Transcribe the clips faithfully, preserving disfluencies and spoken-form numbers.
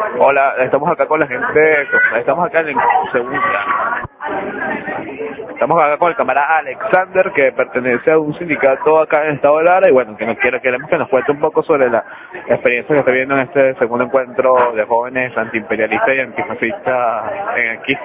Hola, estamos acá con la gente, estamos acá en segunda. Estamos acá con el camarada Alexander, que pertenece a un sindicato acá en el estado de Lara, y bueno, que nos quiere, queremos que nos cuente un poco sobre la experiencia que está viendo en este segundo encuentro de jóvenes antiimperialistas y antifascistas en aquí.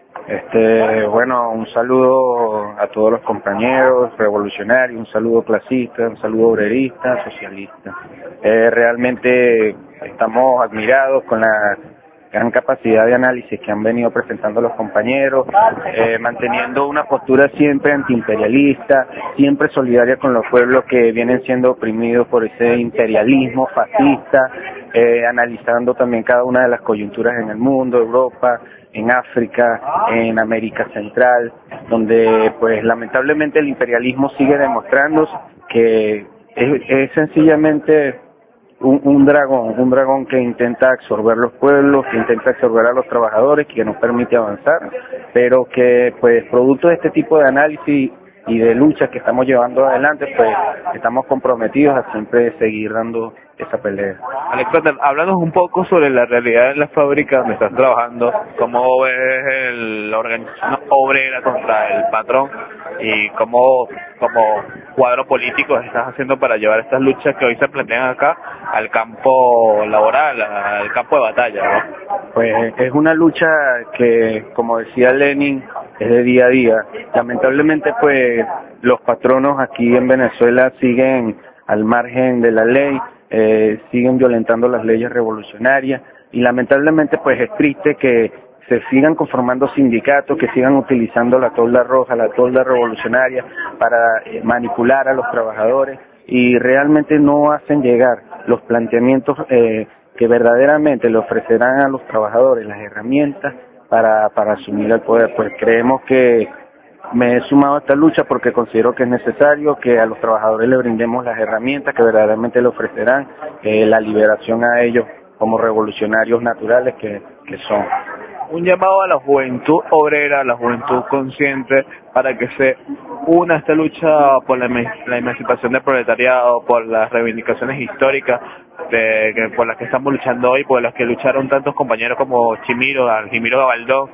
Este, bueno, un saludo a todos los compañeros revolucionarios, un saludo clasista, un saludo obrerista, socialista. Eh, realmente estamos admirados con la gran capacidad de análisis que han venido presentando los compañeros, eh, manteniendo una postura siempre antiimperialista, siempre solidaria con los pueblos que vienen siendo oprimidos por ese imperialismo fascista, eh, analizando también cada una de las coyunturas en el mundo, Europa, en África, en América Central, donde pues lamentablemente el imperialismo sigue demostrando que es, es sencillamente Un, un dragón, un dragón que intenta absorber los pueblos, que intenta absorber a los trabajadores, que no permite avanzar, pero que pues producto de este tipo de análisis y de luchas que estamos llevando adelante, pues estamos comprometidos a siempre seguir dando esa pelea. Alexander, háblanos un poco sobre la realidad en la fábrica donde estás trabajando, cómo ves el, la organización obrera contra el patrón y cómo, como cuadro político estás haciendo para llevar estas luchas que hoy se plantean acá al campo laboral, al campo de batalla, ¿no? Pues es una lucha que, como decía Lenin, es de día a día. Lamentablemente, pues los patronos aquí en Venezuela siguen al margen de la ley, eh, siguen violentando las leyes revolucionarias y lamentablemente pues es triste que se sigan conformando sindicatos, que sigan utilizando la tolda roja, la tolda revolucionaria para eh, manipular a los trabajadores y realmente no hacen llegar los planteamientos eh, que verdaderamente le ofrecerán a los trabajadores las herramientas para, para asumir el poder. Pues creemos que me he sumado a esta lucha porque considero que es necesario que a los trabajadores le brindemos las herramientas que verdaderamente le ofrecerán eh, la liberación a ellos como revolucionarios naturales que, que son. Un llamado a la juventud obrera, a la juventud consciente, para que se una a esta lucha por la, la emancipación del proletariado, por las reivindicaciones históricas de, que, por las que estamos luchando hoy, por las que lucharon tantos compañeros como Chimiro, Jimiro Gabaldón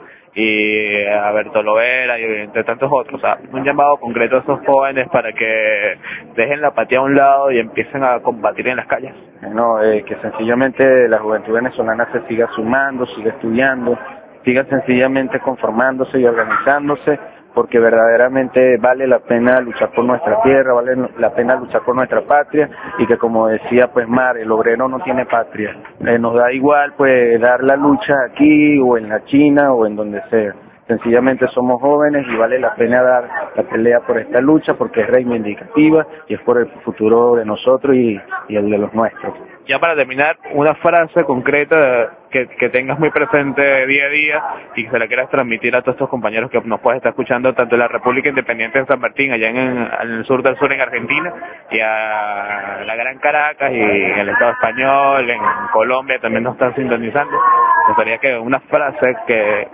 y a Bertolo Vera y entre tantos otros. O sea, un llamado concreto a esos jóvenes para que dejen la apatía a un lado y empiecen a combatir en las calles. No, eh, que sencillamente la juventud venezolana se siga sumando, siga estudiando, siga sencillamente conformándose y organizándose, porque verdaderamente vale la pena luchar por nuestra tierra, vale la pena luchar por nuestra patria, y que como decía pues Mar, el obrero no tiene patria, eh, nos da igual pues dar la lucha aquí o en la China o en donde sea, sencillamente somos jóvenes y vale la pena dar la pelea por esta lucha porque es reivindicativa y es por el futuro de nosotros y, y el de los nuestros. Ya para terminar, una frase concreta que, que tengas muy presente día a día y que se la quieras transmitir a todos estos compañeros que nos pueden estar escuchando tanto en la República Independiente de San Martín, allá en, en el sur del sur en Argentina, y a la Gran Caracas y en el Estado Español, en Colombia también nos están sintonizando. Me gustaría que una frase que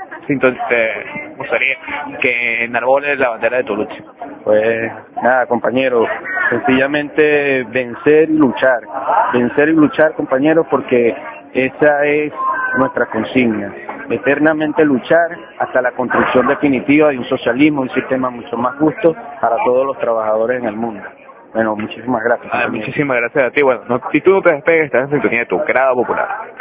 me gustaría que enarbole la bandera de tu lucha. Pues nada, compañeros, sencillamente vencer y luchar, vencer y luchar, compañeros, porque esa es nuestra consigna, eternamente luchar hasta la construcción definitiva de un socialismo, un sistema mucho más justo para todos los trabajadores en el mundo. Bueno, muchísimas gracias. Ah, muchísimas gracias a ti. Bueno, no, si tú no te despegues, estás en sintonía de tu grado popular.